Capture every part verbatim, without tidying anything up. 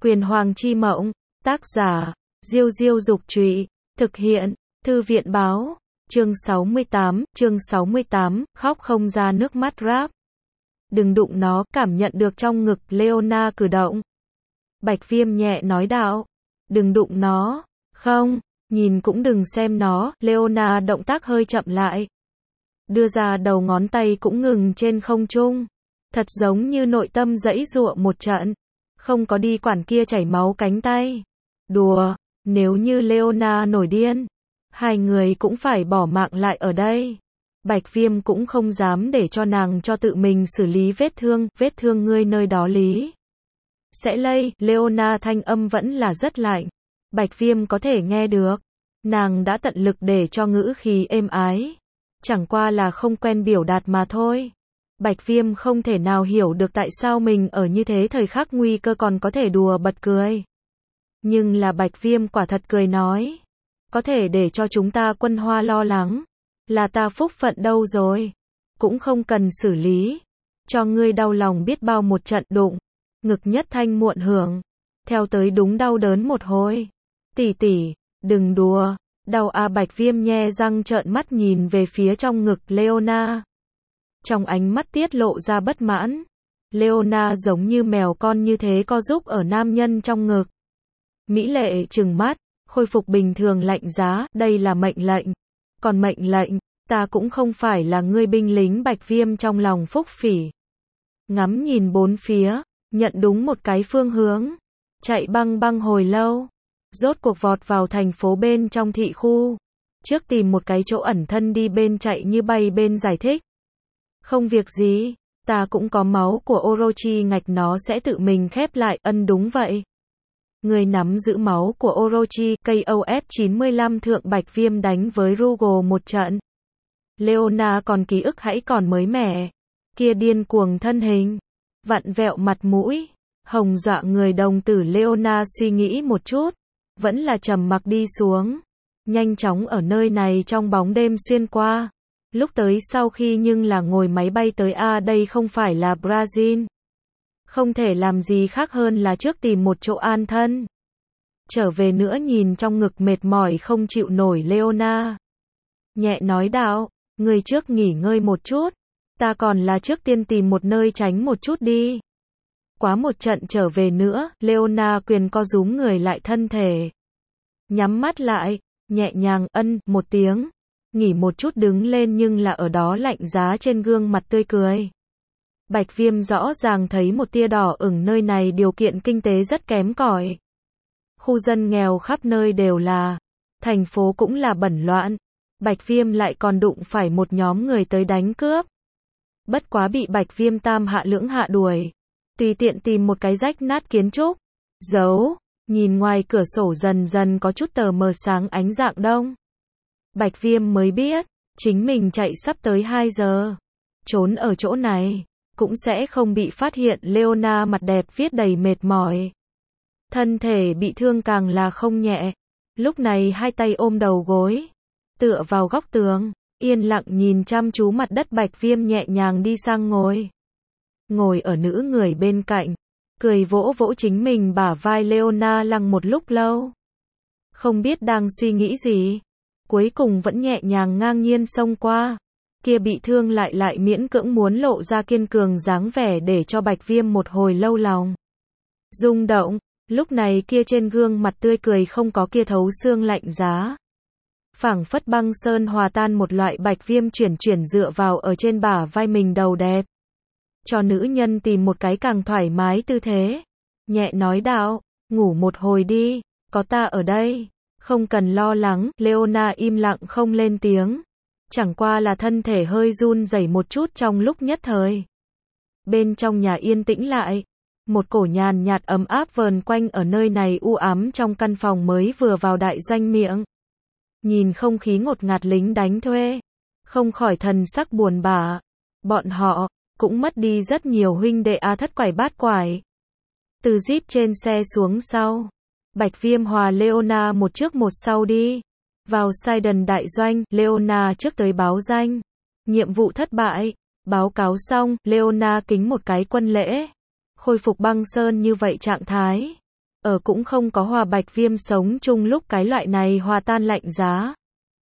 Quyền Hoàng chi mộng, tác giả, Diêu Diêu Dục Trụy, thực hiện, Thư viện Báo, chương sáu mươi tám, chương sáu mươi tám, khóc không ra nước mắt rap. Đừng đụng nó, cảm nhận được trong ngực Leona cử động. Bạch Viêm nhẹ nói đạo, đừng đụng nó, không, nhìn cũng đừng xem nó, Leona động tác hơi chậm lại. Đưa ra đầu ngón tay cũng ngừng trên không trung, thật giống như nội tâm giãy giụa một trận, không có đi quản kia chảy máu cánh tay. Đùa, nếu như Leona nổi điên, hai người cũng phải bỏ mạng lại ở đây. Bạch Viêm cũng không dám để cho nàng cho tự mình xử lý vết thương, vết thương ngươi nơi đó lý sẽ lây, Leona thanh âm vẫn là rất lạnh. Bạch Viêm có thể nghe được, nàng đã tận lực để cho ngữ khí êm ái, chẳng qua là không quen biểu đạt mà thôi. Bạch Viêm không thể nào hiểu được tại sao mình ở như thế thời khắc nguy cơ còn có thể đùa bật cười. Nhưng là Bạch Viêm quả thật cười nói, có thể để cho chúng ta Quân Hoa lo lắng, là ta phúc phận đâu rồi, cũng không cần xử lý, cho ngươi đau lòng biết bao một trận đụng, ngực nhất thanh muộn hưởng, theo tới đúng đau đớn một hồi. Tỷ tỷ, đừng đùa, đau à. Bạch Viêm nhe răng trợn mắt nhìn về phía trong ngực Leona. Trong ánh mắt tiết lộ ra bất mãn. Leona giống như mèo con như thế co giúp ở nam nhân trong ngực. Mỹ lệ trừng mắt, khôi phục bình thường lạnh giá, đây là mệnh lệnh. Còn mệnh lệnh, ta cũng không phải là ngươi binh lính. Bạch Viêm trong lòng phúc phỉ. Ngắm nhìn bốn phía, nhận đúng một cái phương hướng. Chạy băng băng hồi lâu. Rốt cuộc vọt vào thành phố bên trong thị khu. Trước tìm một cái chỗ ẩn thân đi bên chạy như bay bên giải thích. Không việc gì, ta cũng có máu của Orochi ngạch nó sẽ tự mình khép lại, ân đúng vậy. Người nắm giữ máu của Orochi, K O F chín mươi lăm thượng Bạch Viêm đánh với Rugo một trận. Leona còn ký ức hãy còn mới mẻ. Kia điên cuồng thân hình, vặn vẹo mặt mũi, hồng dọa người. Đồng tử Leona suy nghĩ một chút, vẫn là trầm mặc đi xuống. Nhanh chóng ở nơi này trong bóng đêm xuyên qua. Lúc tới sau khi nhưng là ngồi máy bay tới A, đây không phải là Brazil. Không thể làm gì khác hơn là trước tìm một chỗ an thân. Trở về nữa nhìn trong ngực mệt mỏi không chịu nổi Leona. Nhẹ nói đạo, người trước nghỉ ngơi một chút. Ta còn là trước tiên tìm một nơi tránh một chút đi. Quá một trận trở về nữa, Leona quyền co rúm người lại thân thể. Nhắm mắt lại, nhẹ nhàng ân một tiếng. Nghỉ một chút đứng lên nhưng là ở đó lạnh giá trên gương mặt tươi cười. Bạch Viêm rõ ràng thấy một tia đỏ ửng, nơi này điều kiện kinh tế rất kém cỏi. Khu dân nghèo khắp nơi đều là, thành phố cũng là bẩn loạn. Bạch Viêm lại còn đụng phải một nhóm người tới đánh cướp. Bất quá bị Bạch Viêm tam hạ lưỡng hạ đuổi. Tùy tiện tìm một cái rách nát kiến trúc, giấu, nhìn ngoài cửa sổ dần dần có chút tờ mờ sáng ánh dạng đông. Bạch Viêm mới biết, chính mình chạy sắp tới hai giờ. Trốn ở chỗ này, cũng sẽ không bị phát hiện. Leona mặt đẹp viết đầy mệt mỏi. Thân thể bị thương càng là không nhẹ. Lúc này hai tay ôm đầu gối, tựa vào góc tường, yên lặng nhìn chăm chú mặt đất. Bạch Viêm nhẹ nhàng đi sang ngồi. Ngồi ở nữ người bên cạnh, cười vỗ vỗ chính mình bả vai. Leona lăng một lúc lâu, không biết đang suy nghĩ gì. Cuối cùng vẫn nhẹ nhàng ngang nhiên xông qua. Kia bị thương lại lại miễn cưỡng muốn lộ ra kiên cường dáng vẻ để cho Bạch Viêm một hồi lâu lòng rung động. Lúc này kia trên gương mặt tươi cười không có kia thấu xương lạnh giá. Phảng phất băng sơn hòa tan một loại. Bạch Viêm chuyển chuyển dựa vào ở trên bả vai mình, đầu đẹp. Cho nữ nhân tìm một cái càng thoải mái tư thế. Nhẹ nói đạo, ngủ một hồi đi, có ta ở đây. Không cần lo lắng. Leona im lặng không lên tiếng. Chẳng qua là thân thể hơi run rẩy một chút trong lúc nhất thời. Bên trong nhà yên tĩnh lại. Một cổ nhàn nhạt ấm áp vờn quanh ở nơi này u ám trong căn phòng mới vừa vào đại doanh miệng. Nhìn không khí ngột ngạt lính đánh thuê, không khỏi thần sắc buồn bã. Bọn họ cũng mất đi rất nhiều huynh đệ a thất quải bát quải. Từ jeep trên xe xuống sau, Bạch Viêm hòa Leona một trước một sau đi vào Sidon đại doanh. Leona trước tới báo danh, nhiệm vụ thất bại. Báo cáo xong, Leona kính một cái quân lễ, khôi phục băng sơn như vậy trạng thái. Ở cũng không có hòa Bạch Viêm sống chung lúc cái loại này hòa tan lạnh giá.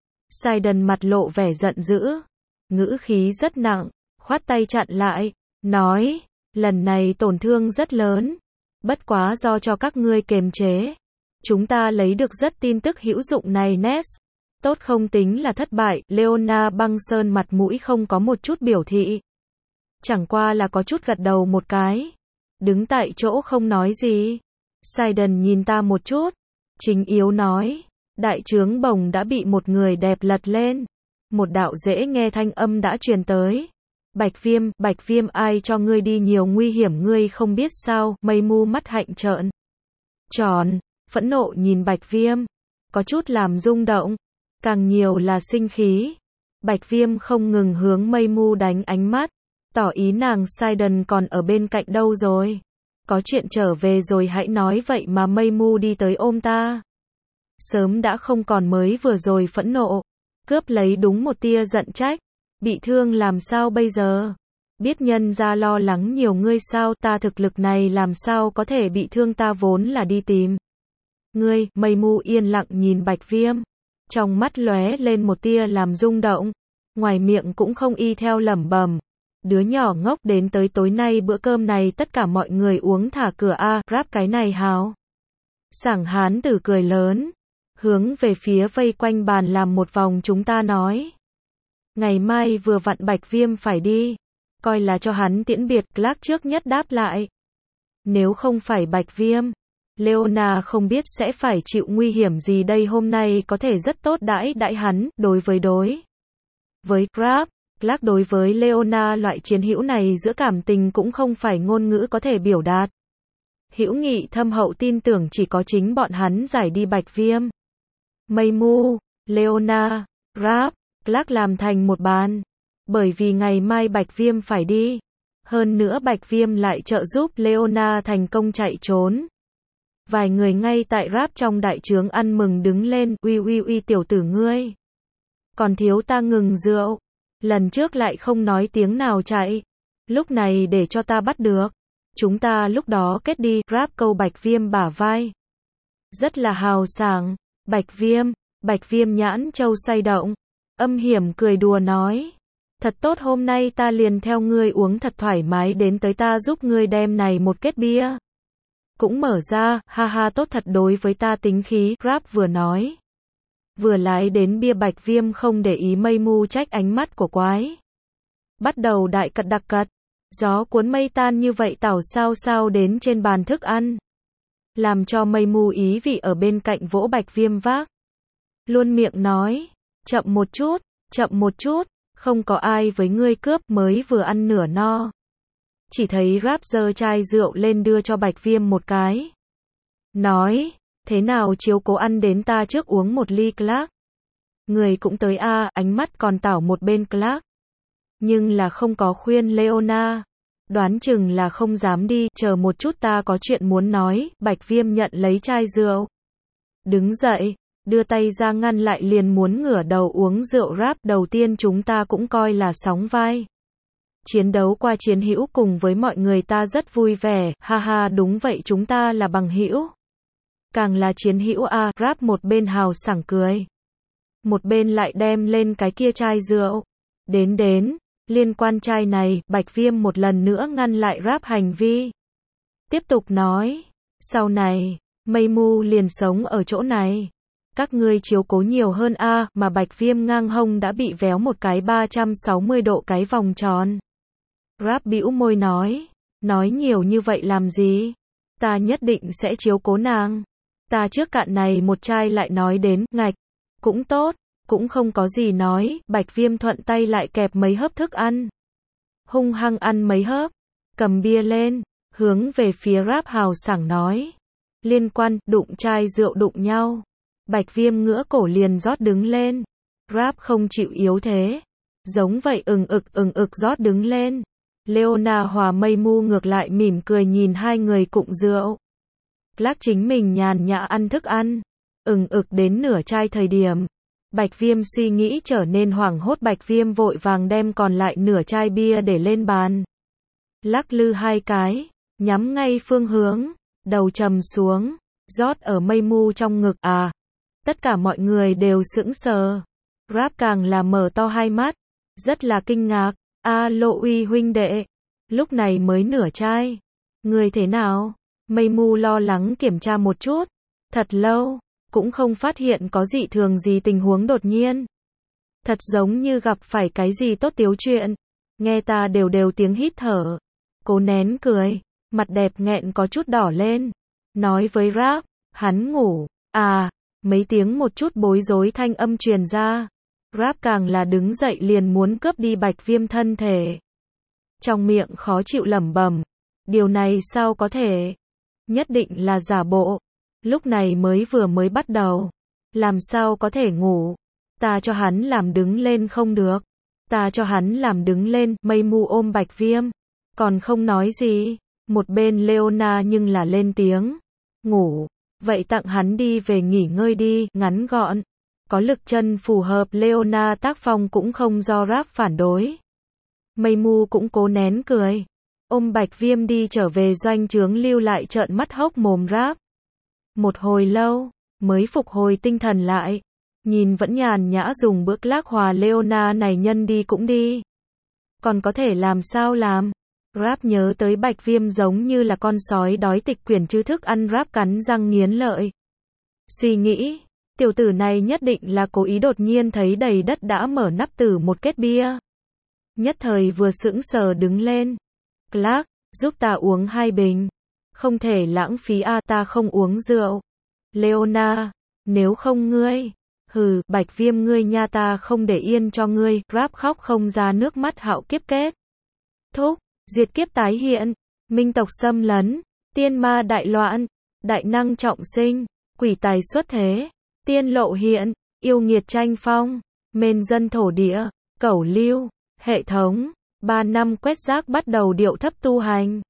Sidon mặt lộ vẻ giận dữ, ngữ khí rất nặng, khoát tay chặn lại, nói, lần này tổn thương rất lớn, bất quá do cho các ngươi kiềm chế. Chúng ta lấy được rất tin tức hữu dụng này Ness. Tốt không tính là thất bại, Leona băng sơn mặt mũi không có một chút biểu thị. Chẳng qua là có chút gật đầu một cái. Đứng tại chỗ không nói gì. Sidon nhìn ta một chút. Chính yếu nói. Đại trướng bồng đã bị một người đẹp lật lên. Một đạo dễ nghe thanh âm đã truyền tới. Bạch Viêm, Bạch Viêm ai cho ngươi đi nhiều nguy hiểm ngươi không biết sao, mây mu mắt hạnh trợn. Tròn, phẫn nộ nhìn Bạch Viêm. Có chút làm rung động. Càng nhiều là sinh khí. Bạch Viêm không ngừng hướng mây mu đánh ánh mắt. Tỏ ý nàng Sidon còn ở bên cạnh đâu rồi. Có chuyện trở về rồi hãy nói vậy mà mây mu đi tới ôm ta. Sớm đã không còn mới vừa rồi phẫn nộ. Cướp lấy đúng một tia giận trách. Bị thương làm sao bây giờ? Biết nhân ra lo lắng nhiều ngươi sao ta thực lực này làm sao có thể bị thương ta vốn là đi tìm. Ngươi, mây mu yên lặng nhìn Bạch Viêm. Trong mắt lóe lên một tia làm rung động. Ngoài miệng cũng không y theo lẩm bẩm. Đứa nhỏ ngốc đến tới tối nay bữa cơm này tất cả mọi người uống thả cửa a, ráp cái này hào. Sảng hán tử cười lớn. Hướng về phía vây quanh bàn làm một vòng chúng ta nói. Ngày mai vừa vặn Bạch Viêm phải đi. Coi là cho hắn tiễn biệt, Clark trước nhất đáp lại. Nếu không phải Bạch Viêm, Leona không biết sẽ phải chịu nguy hiểm gì đây hôm nay có thể rất tốt đãi đãi hắn, đối với đối. Với Crab, Clark đối với Leona loại chiến hữu này giữa cảm tình cũng không phải ngôn ngữ có thể biểu đạt. Hữu nghị thâm hậu tin tưởng chỉ có chính bọn hắn giải đi Bạch Viêm. Mây mu, Leona, Crab, Clark làm thành một bàn. Bởi vì ngày mai Bạch Viêm phải đi. Hơn nữa Bạch Viêm lại trợ giúp Leona thành công chạy trốn. Vài người ngay tại ráp trong đại trướng ăn mừng đứng lên, uy uy uy tiểu tử ngươi. Còn thiếu ta ngừng rượu. Lần trước lại không nói tiếng nào chạy. Lúc này để cho ta bắt được. Chúng ta lúc đó kết đi, ráp câu Bạch Viêm bả vai. Rất là hào sảng. Bạch Viêm, Bạch Viêm nhãn châu say động. Âm hiểm cười đùa nói. Thật tốt hôm nay ta liền theo ngươi uống thật thoải mái đến tới ta giúp ngươi đem này một kết bia. Cũng mở ra, ha ha tốt thật đối với ta tính khí, rap vừa nói. Vừa lái đến bia Bạch Viêm không để ý mây mu trách ánh mắt của quái. Bắt đầu đại cật đặc cật. Gió cuốn mây tan như vậy tảo sao sao đến trên bàn thức ăn. Làm cho mây mu ý vị ở bên cạnh vỗ Bạch Viêm vác. Luôn miệng nói. Chậm một chút, chậm một chút. Không có ai với ngươi cướp mới vừa ăn nửa no. Chỉ thấy rap giơ chai rượu lên đưa cho Bạch Viêm một cái. Nói, thế nào chiếu cố ăn đến ta trước uống một ly Clark. Người cũng tới a à, ánh mắt còn tảo một bên Clark. Nhưng là không có khuyên Leona. Đoán chừng là không dám đi, chờ một chút ta có chuyện muốn nói. Bạch Viêm nhận lấy chai rượu. Đứng dậy. Đưa tay ra ngăn lại liền muốn ngửa đầu uống rượu rap đầu tiên chúng ta cũng coi là sóng vai. Chiến đấu qua chiến hữu cùng với mọi người ta rất vui vẻ, ha ha đúng vậy chúng ta là bằng hữu. Càng là chiến hữu a, rap một bên hào sảng cười. Một bên lại đem lên cái kia chai rượu. Đến đến, liên quan chai này, Bạch Viêm một lần nữa ngăn lại rap hành vi. Tiếp tục nói, sau này, mây mu liền sống ở chỗ này. Các ngươi chiếu cố nhiều hơn a à, mà Bạch Viêm ngang hông đã bị véo một cái ba trăm sáu mươi độ cái vòng tròn. Rap bĩu môi nói. Nói nhiều như vậy làm gì? Ta nhất định sẽ chiếu cố nàng. Ta trước cạn này một chai lại nói đến, ngạch. Cũng tốt, cũng không có gì nói, Bạch Viêm thuận tay lại kẹp mấy hớp thức ăn. Hung hăng ăn mấy hớp. Cầm bia lên, hướng về phía rap hào sảng nói. Liên quan, đụng chai rượu đụng nhau. Bạch Viêm ngửa cổ liền rót đứng lên. Rap không chịu yếu thế. Giống vậy ừng ực ừng ực rót đứng lên. Leona hòa mây mu ngược lại mỉm cười nhìn hai người cụng rượu. Clark chính mình nhàn nhã ăn thức ăn. Ừng ực đến nửa chai thời điểm. Bạch Viêm suy nghĩ trở nên hoảng hốt Bạch Viêm vội vàng đem còn lại nửa chai bia để lên bàn. Lắc lư hai cái. Nhắm ngay phương hướng. Đầu trầm xuống. rót ở mây mu trong ngực à. Tất cả mọi người đều sững sờ. Rap càng là mở to hai mắt, rất là kinh ngạc. A Lộ Uy huynh đệ, lúc này mới nửa chai. Người thế nào? Mây mu lo lắng kiểm tra một chút. Thật lâu, cũng không phát hiện có dị thường gì, tình huống đột nhiên. Thật giống như gặp phải cái gì tốt tiếu chuyện. Nghe ta đều đều tiếng hít thở. Cố nén cười, mặt đẹp nghẹn có chút đỏ lên. Nói với Rap, hắn ngủ. À, mấy tiếng một chút bối rối thanh âm truyền ra. Rap càng là đứng dậy liền muốn cướp đi Bạch Viêm thân thể. Trong miệng khó chịu lẩm bẩm, điều này sao có thể? Nhất định là giả bộ. Lúc này mới vừa mới bắt đầu, làm sao có thể ngủ? Ta cho hắn làm đứng lên không được. Ta cho hắn làm đứng lên. Mây mu ôm Bạch Viêm, còn không nói gì. Một bên Leona nhưng là lên tiếng. Ngủ, vậy tặng hắn đi về nghỉ ngơi đi, ngắn gọn. Có lực chân phù hợp. Leona tác phong cũng không do Rap phản đối. Mây mu cũng cố nén cười, ôm Bạch Viêm đi trở về doanh trướng, lưu lại trợn mắt hốc mồm Rap. Một hồi lâu, mới phục hồi tinh thần lại. Nhìn vẫn nhàn nhã dùng bước lác hòa Leona này nhân đi cũng đi. Còn có thể làm sao làm? Rap nhớ tới Bạch Viêm giống như là con sói đói tịch quyển chứ thức ăn. Rap cắn răng nghiến lợi. Suy nghĩ, tiểu tử này nhất định là cố ý. Đột nhiên thấy đầy đất đã mở nắp từ một két bia. Nhất thời vừa sững sờ đứng lên. Clark, giúp ta uống hai bình. Không thể lãng phí a, ta không uống rượu. Leona, nếu không ngươi. Hừ, Bạch Viêm ngươi nha, ta không để yên cho ngươi. Rap khóc không ra nước mắt. Hạo kiếp kết thúc, diệt kiếp tái hiện, minh tộc xâm lấn, tiên ma đại loạn, đại năng trọng sinh, quỷ tài xuất thế, tiên lộ hiện, yêu nghiệt tranh phong, mền dân thổ địa, cẩu lưu, hệ thống, ba năm quét rác bắt đầu điệu thấp tu hành.